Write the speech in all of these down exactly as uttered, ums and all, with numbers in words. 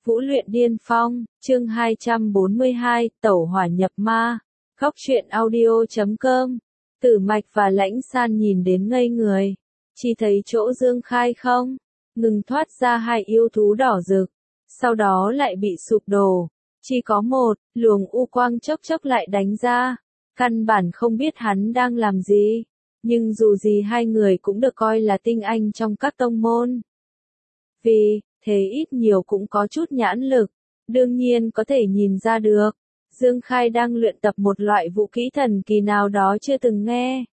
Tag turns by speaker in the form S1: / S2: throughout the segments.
S1: Vũ luyện điên phong, chương hai trăm bốn mươi hai, tẩu hỏa nhập ma. Góc truyện audio chấm com. Tử Mạch và Lãnh San nhìn đến ngây người. Chỉ thấy chỗ Dương Khai không ngừng thoát ra hai yêu thú đỏ rực, sau đó lại bị sụp đổ. Chỉ có một luồng u quang chốc chốc lại đánh ra. Căn bản không biết hắn đang làm gì. Nhưng dù gì hai người cũng được coi là tinh anh trong các tông môn. Vì thế ít nhiều cũng có chút nhãn lực, đương nhiên có thể nhìn ra được. Dương Khai đang luyện tập một loại vũ kỹ thần kỳ nào đó chưa từng nghe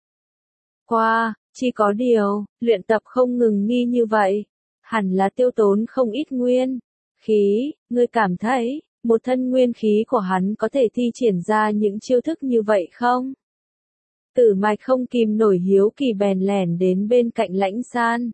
S1: qua, chỉ có điều, luyện tập không ngừng nghi như vậy, hẳn là tiêu tốn không ít nguyên khí. Ngươi cảm thấy, một thân nguyên khí của hắn có thể thi triển ra những chiêu thức như vậy không? Tử Mạch không kìm nổi hiếu kỳ bèn lẻn đến bên cạnh Lãnh San.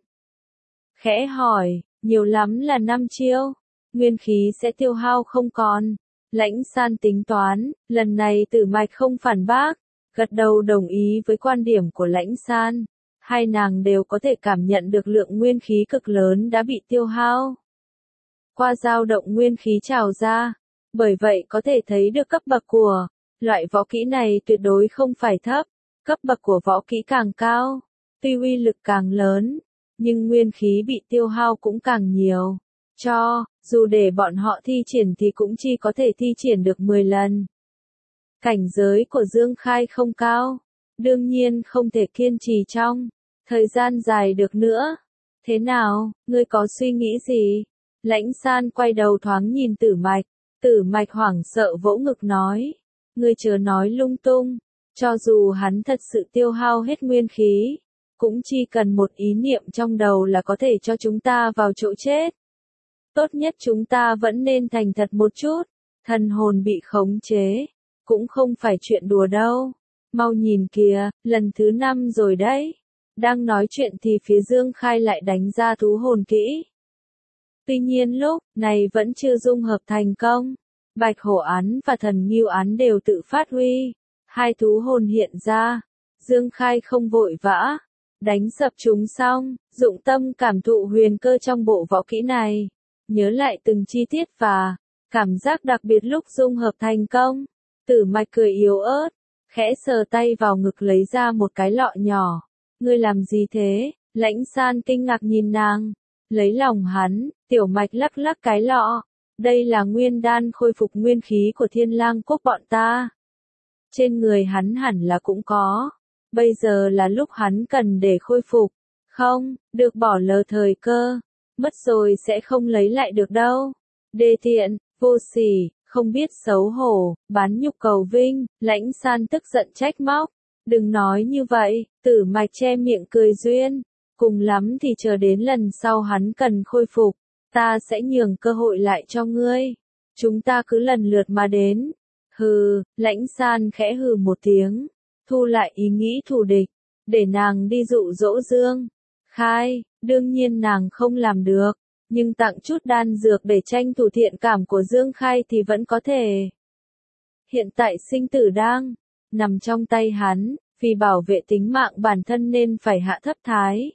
S1: Khẽ hỏi, nhiều lắm là năm chiêu, nguyên khí sẽ tiêu hao không còn. Lãnh San tính toán, lần này Tử Mạch không phản bác, gật đầu đồng ý với quan điểm của Lãnh San. Hai nàng đều có thể cảm nhận được lượng nguyên khí cực lớn đã bị tiêu hao qua dao động nguyên khí trào ra, bởi vậy có thể thấy được cấp bậc của loại võ kỹ này tuyệt đối không phải thấp. Cấp bậc của võ kỹ càng cao, tuy uy lực càng lớn, nhưng nguyên khí bị tiêu hao cũng càng nhiều. Cho dù để bọn họ thi triển thì cũng chỉ có thể thi triển được mười lần. Cảnh giới của Dương Khai không cao, đương nhiên không thể kiên trì trong thời gian dài được nữa. Thế nào, ngươi có suy nghĩ gì? Lãnh San quay đầu thoáng nhìn Tử Mạch. Tử Mạch hoảng sợ vỗ ngực nói, ngươi chớ nói lung tung. Cho dù hắn thật sự tiêu hao hết nguyên khí, cũng chỉ cần một ý niệm trong đầu là có thể cho chúng ta vào chỗ chết. Tốt nhất chúng ta vẫn nên thành thật một chút, thần hồn bị khống chế, cũng không phải chuyện đùa đâu. Mau nhìn kìa, lần thứ năm rồi đấy. Đang nói chuyện thì phía Dương Khai lại đánh ra thú hồn kỹ. Tuy nhiên lúc này vẫn chưa dung hợp thành công. Bạch hổ án và thần ngưu án đều tự phát huy. Hai thú hồn hiện ra, Dương Khai không vội vã, đánh sập chúng xong, dụng tâm cảm thụ huyền cơ trong bộ võ kỹ này, nhớ lại từng chi tiết và cảm giác đặc biệt lúc dung hợp thành công. Tử Mạch cười yếu ớt, khẽ sờ tay vào ngực lấy ra một cái lọ nhỏ. Ngươi làm gì thế? Lãnh San kinh ngạc nhìn nàng, lấy lòng hắn. Tiểu Mạch lắc lắc cái lọ, đây là nguyên đan khôi phục nguyên khí của Thiên Lang Quốc bọn ta. Trên người hắn hẳn là cũng có. Bây giờ là lúc hắn cần để khôi phục. Không, được bỏ lỡ thời cơ. Mất rồi sẽ không lấy lại được đâu. Đê tiện, vô sỉ, không biết xấu hổ, bán nhục cầu vinh. Lãnh San tức giận trách móc. Đừng nói như vậy. Tử Mạch che miệng cười duyên. Cùng lắm thì chờ đến lần sau hắn cần khôi phục, ta sẽ nhường cơ hội lại cho ngươi. Chúng ta cứ lần lượt mà đến. Hừ, Lãnh San khẽ hừ một tiếng, thu lại ý nghĩ thù địch, để nàng đi dụ dỗ Dương Khai. Đương nhiên nàng không làm được, nhưng tặng chút đan dược để tranh thủ thiện cảm của Dương Khai thì vẫn có thể. Hiện tại sinh tử đang nằm trong tay hắn, vì bảo vệ tính mạng bản thân nên phải hạ thấp thái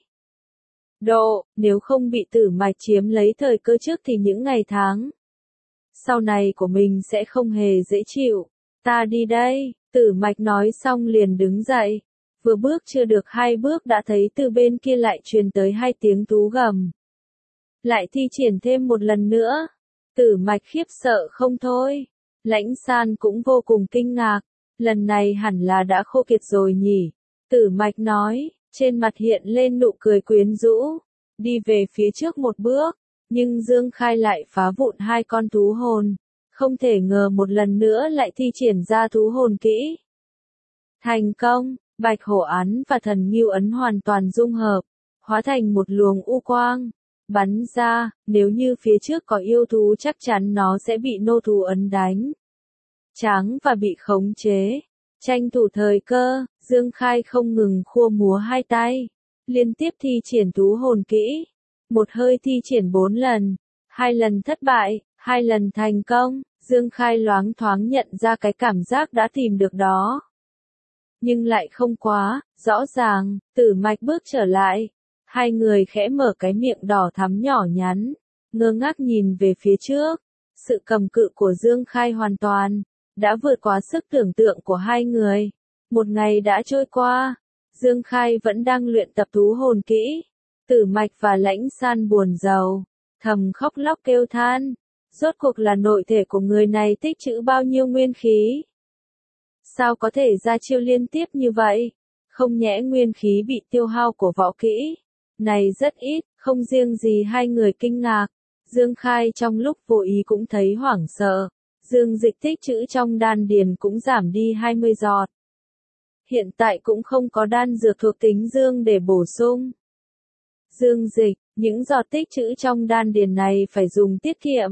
S1: độ, nếu không bị Tử Mạch chiếm lấy thời cơ trước thì những ngày tháng sau này của mình sẽ không hề dễ chịu. Ta đi đây. Tử Mạch nói xong liền đứng dậy. Vừa bước chưa được hai bước đã thấy từ bên kia lại truyền tới hai tiếng thú gầm. Lại thi triển thêm một lần nữa. Tử Mạch khiếp sợ không thôi. Lãnh San cũng vô cùng kinh ngạc. Lần này hẳn là đã khô kiệt rồi nhỉ. Tử Mạch nói, trên mặt hiện lên nụ cười quyến rũ. Đi về phía trước một bước. Nhưng Dương Khai lại phá vụn hai con thú hồn. Không thể ngờ một lần nữa lại thi triển ra thú hồn kỹ. Thành công, Bạch hổ án và thần ngưu ấn hoàn toàn dung hợp, hóa thành một luồng u quang, bắn ra. Nếu như phía trước có yêu thú chắc chắn nó sẽ bị nô thú ấn đánh tráng và bị khống chế. Tranh thủ thời cơ, Dương Khai không ngừng khua múa hai tay, liên tiếp thi triển thú hồn kỹ. Một hơi thi triển bốn lần, hai lần thất bại, hai lần thành công. Dương Khai loáng thoáng nhận ra cái cảm giác đã tìm được đó. Nhưng lại không quá rõ ràng. Tử Mạch bước trở lại. Hai người khẽ mở cái miệng đỏ thắm nhỏ nhắn, ngơ ngác nhìn về phía trước. Sự cầm cự của Dương Khai hoàn toàn đã vượt quá sức tưởng tượng của hai người. Một ngày đã trôi qua, Dương Khai vẫn đang luyện tập thú hồn kỹ. Tử Mạch và Lãnh San buồn rầu, thầm khóc lóc kêu than. Rốt cuộc là nội thể của người này tích trữ bao nhiêu nguyên khí? Sao có thể ra chiêu liên tiếp như vậy? Không nhẽ nguyên khí bị tiêu hao của võ kỹ này rất ít, không riêng gì hai người kinh ngạc. Dương Khai trong lúc vô ý cũng thấy hoảng sợ. Dương dịch tích trữ trong đan điền cũng giảm đi hai mươi giọt. Hiện tại cũng không có đan dược thuộc tính dương để bổ sung. Dương dịch, những giọt tích trữ trong đan điền này phải dùng tiết kiệm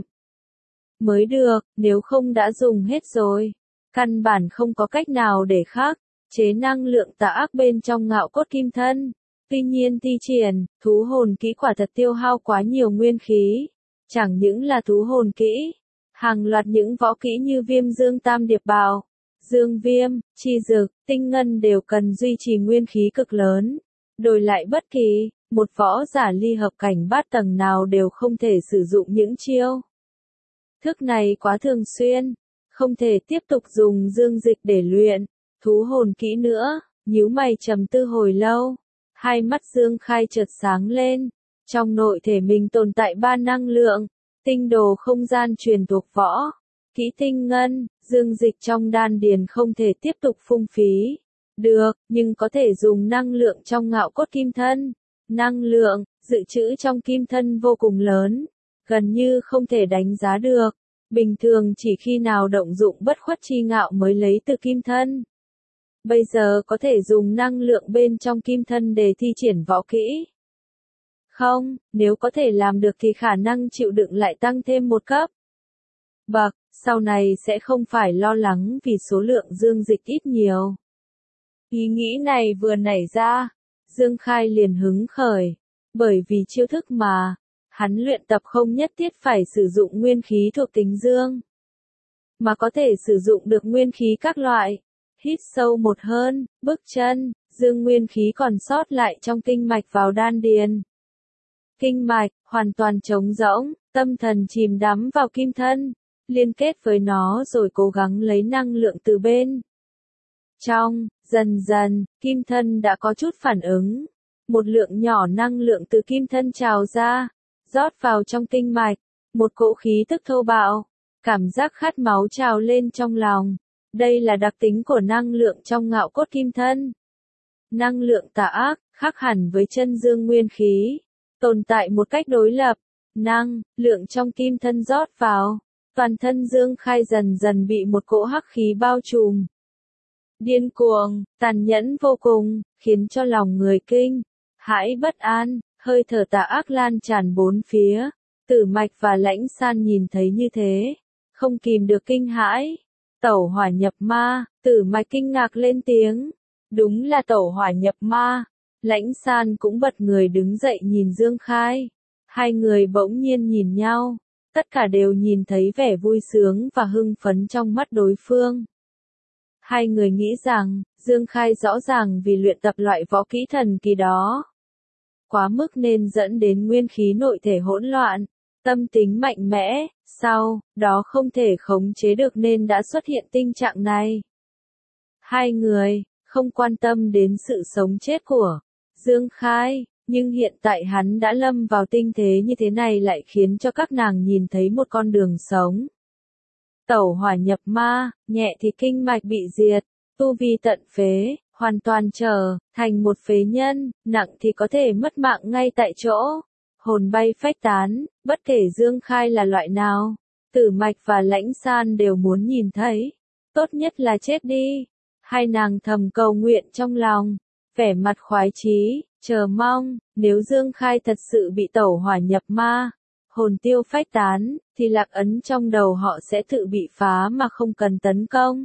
S1: mới được, nếu không đã dùng hết rồi. Căn bản không có cách nào để khắc chế năng lượng tà ác bên trong ngạo cốt kim thân. Tuy nhiên thi triển, thú hồn kỹ quả thật tiêu hao quá nhiều nguyên khí. Chẳng những là thú hồn kỹ, hàng loạt những võ kỹ như Viêm Dương Tam Điệp Bào, Dương Viêm, Chi Dực, Tinh Ngân đều cần duy trì nguyên khí cực lớn. Đổi lại bất kỳ một võ giả ly hợp cảnh bát tầng nào đều không thể sử dụng những chiêu thức này quá thường xuyên, không thể tiếp tục dùng dương dịch để luyện thú hồn kỹ nữa. Nhíu mày trầm tư hồi lâu, hai mắt Dương Khai chợt sáng lên. Trong nội thể mình tồn tại ba năng lượng, tinh đồ không gian truyền thuộc võ kỹ Tinh Ngân. Dương dịch trong đan điền không thể tiếp tục phung phí được, nhưng có thể dùng năng lượng trong ngạo cốt kim thân. Năng lượng dự trữ trong kim thân vô cùng lớn, gần như không thể đánh giá được. Bình thường chỉ khi nào động dụng bất khuất chi ngạo mới lấy từ kim thân. Bây giờ có thể dùng năng lượng bên trong kim thân để thi triển võ kỹ. Không, nếu có thể làm được thì khả năng chịu đựng lại tăng thêm một cấp bậc, sau này sẽ không phải lo lắng vì số lượng dương dịch ít nhiều. Ý nghĩ này vừa nảy ra, Dương Khai liền hứng khởi, bởi vì chiêu thức mà hắn luyện tập không nhất thiết phải sử dụng nguyên khí thuộc tính dương, mà có thể sử dụng được nguyên khí các loại. Hít sâu một hơn, bước chân, dương nguyên khí còn sót lại trong kinh mạch vào đan điền. Kinh mạch hoàn toàn trống rỗng, tâm thần chìm đắm vào kim thân, liên kết với nó rồi cố gắng lấy năng lượng từ bên trong. Dần dần, kim thân đã có chút phản ứng. Một lượng nhỏ năng lượng từ kim thân trào ra, rót vào trong kinh mạch. Một cỗ khí tức thô bạo, cảm giác khát máu trào lên trong lòng. Đây là đặc tính của năng lượng trong ngạo cốt kim thân. Năng lượng tà ác, khác hẳn với chân dương nguyên khí, tồn tại một cách đối lập. Năng lượng trong kim thân rót vào, toàn thân Dương Khai dần dần bị một cỗ hắc khí bao trùm. Điên cuồng, tàn nhẫn vô cùng, khiến cho lòng người kinh hãi bất an, hơi thở tà ác lan tràn bốn phía. Tử Mạch và Lãnh San nhìn thấy như thế, không kìm được kinh hãi. Tẩu hỏa nhập ma, Tử Mạch kinh ngạc lên tiếng. Đúng là tẩu hỏa nhập ma. Lãnh San cũng bật người đứng dậy nhìn Dương Khai. Hai người bỗng nhiên nhìn nhau, tất cả đều nhìn thấy vẻ vui sướng và hưng phấn trong mắt đối phương. Hai người nghĩ rằng, Dương Khai rõ ràng vì luyện tập loại võ kỹ thần kỳ đó quá mức nên dẫn đến nguyên khí nội thể hỗn loạn, tâm tính mạnh mẽ, sau đó không thể khống chế được nên đã xuất hiện tình trạng này. Hai người không quan tâm đến sự sống chết của Dương Khai, nhưng hiện tại hắn đã lâm vào tình thế như thế này lại khiến cho các nàng nhìn thấy một con đường sống. Tẩu hỏa nhập ma, nhẹ thì kinh mạch bị diệt, tu vi tận phế, hoàn toàn trở thành một phế nhân, nặng thì có thể mất mạng ngay tại chỗ, hồn bay phách tán. Bất kể Dương Khai là loại nào, Tử Mạch và Lãnh San đều muốn nhìn thấy. Tốt nhất là chết đi. Hai nàng thầm cầu nguyện trong lòng, vẻ mặt khoái chí, chờ mong. Nếu Dương Khai thật sự bị tẩu hỏa nhập ma, hồn tiêu phách tán, thì lạc ấn trong đầu họ sẽ tự bị phá mà không cần tấn công.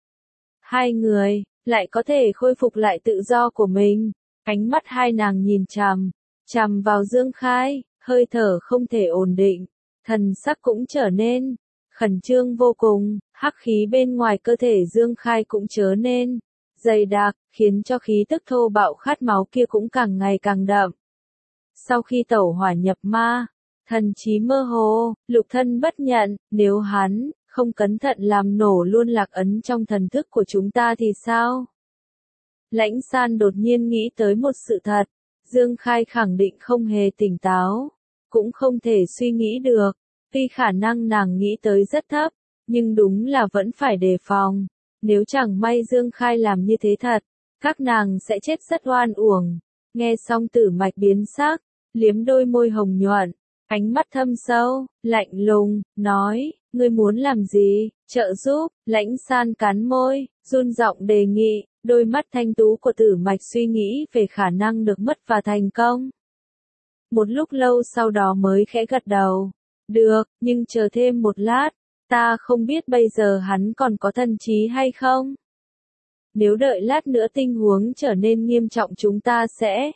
S1: Hai người lại có thể khôi phục lại tự do của mình. Ánh mắt hai nàng nhìn chằm chằm vào Dương Khai, hơi thở không thể ổn định, thần sắc cũng trở nên khẩn trương vô cùng. Hắc khí bên ngoài cơ thể Dương Khai cũng trở nên dày đặc, khiến cho khí tức thô bạo khát máu kia cũng càng ngày càng đậm. Sau khi tẩu hỏa nhập ma, Thần trí mơ hồ, Lục Thân bất nhận, nếu hắn không cẩn thận làm nổ luôn lạc ấn trong thần thức của chúng ta thì sao? Lãnh San đột nhiên nghĩ tới một sự thật, Dương Khai khẳng định không hề tỉnh táo, cũng không thể suy nghĩ được, tuy khả năng nàng nghĩ tới rất thấp, nhưng đúng là vẫn phải đề phòng, nếu chẳng may Dương Khai làm như thế thật, các nàng sẽ chết rất oan uổng. Nghe xong Tử Mạch biến sắc, liếm đôi môi hồng nhuận, ánh mắt thâm sâu, lạnh lùng, nói, ngươi muốn làm gì, trợ giúp, Lãnh San cắn môi, run giọng đề nghị, đôi mắt thanh tú của Tử Mạch suy nghĩ về khả năng được mất và thành công. Một lúc lâu sau đó mới khẽ gật đầu, được, nhưng chờ thêm một lát, ta không biết bây giờ hắn còn có thần trí hay không. Nếu đợi lát nữa tình huống trở nên nghiêm trọng chúng ta sẽ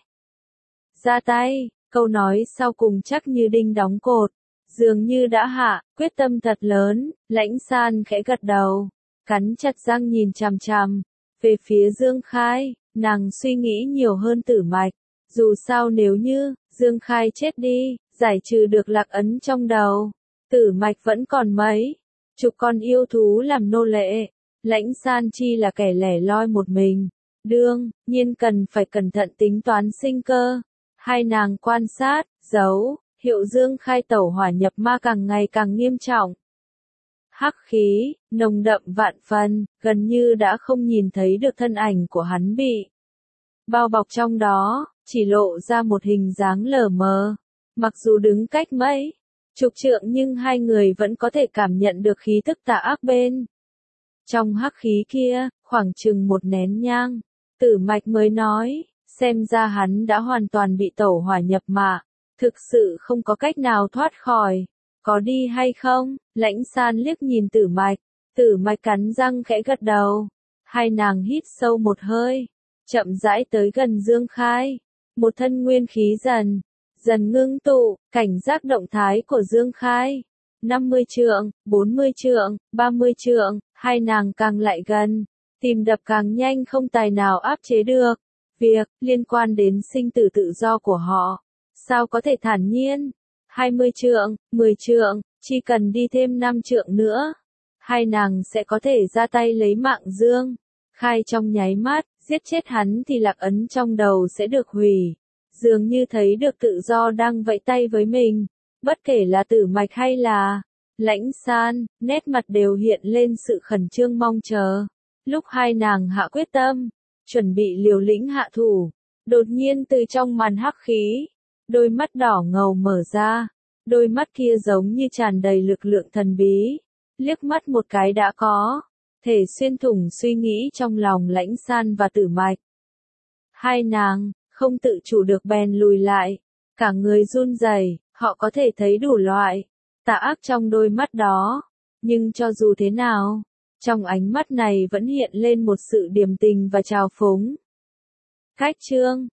S1: ra tay. Câu nói sau cùng chắc như đinh đóng cột, dường như đã hạ, quyết tâm thật lớn, Lãnh San khẽ gật đầu, cắn chặt răng nhìn chằm chằm, về phía Dương Khai, nàng suy nghĩ nhiều hơn Tử Mạch, dù sao nếu như, Dương Khai chết đi, giải trừ được lạc ấn trong đầu, Tử Mạch vẫn còn mấy, chục con yêu thú làm nô lệ, Lãnh San chi là kẻ lẻ loi một mình, đương nhiên cần phải cẩn thận tính toán sinh cơ. Hai nàng quan sát, giấu, hiệu Dương Khai tẩu hỏa nhập ma càng ngày càng nghiêm trọng. Hắc khí, nồng đậm vạn phần, gần như đã không nhìn thấy được thân ảnh của hắn bị bao bọc trong đó, chỉ lộ ra một hình dáng lờ mờ. Mặc dù đứng cách mấy chục trượng nhưng hai người vẫn có thể cảm nhận được khí tức tà ác bên trong hắc khí kia, khoảng chừng một nén nhang. Tử Mạch mới nói, xem ra hắn đã hoàn toàn bị tẩu hỏa nhập ma, thực sự không có cách nào thoát khỏi. Có đi hay không? Lãnh San liếc nhìn Tử Mạch, Tử Mạch cắn răng khẽ gật đầu. Hai nàng hít sâu một hơi, chậm rãi tới gần Dương Khai. Một thân nguyên khí dần, dần ngưng tụ, cảnh giác động thái của Dương Khai. năm mươi trượng, bốn mươi trượng, ba mươi trượng, hai nàng càng lại gần, tim đập càng nhanh không tài nào áp chế được. Việc liên quan đến sinh tử tự do của họ, sao có thể thản nhiên? hai mươi trượng, mười trượng, chỉ cần đi thêm năm trượng nữa, hai nàng sẽ có thể ra tay lấy mạng Dương Khai trong nháy mắt, giết chết hắn thì lạc ấn trong đầu sẽ được hủy. Dường như thấy được tự do đang vẫy tay với mình, bất kể là Tử Mạch hay là Lãnh San, nét mặt đều hiện lên sự khẩn trương mong chờ. Lúc hai nàng hạ quyết tâm, chuẩn bị liều lĩnh hạ thủ, đột nhiên từ trong màn hắc khí, đôi mắt đỏ ngầu mở ra, đôi mắt kia giống như tràn đầy lực lượng thần bí, liếc mắt một cái đã có thể xuyên thủng suy nghĩ trong lòng Lãnh San và Tử Mạch. Hai nàng không tự chủ được bèn lùi lại, cả người run rẩy, họ có thể thấy đủ loại tà ác trong đôi mắt đó, nhưng cho dù thế nào, trong ánh mắt này vẫn hiện lên một sự điềm tình và trào phúng. Cách chương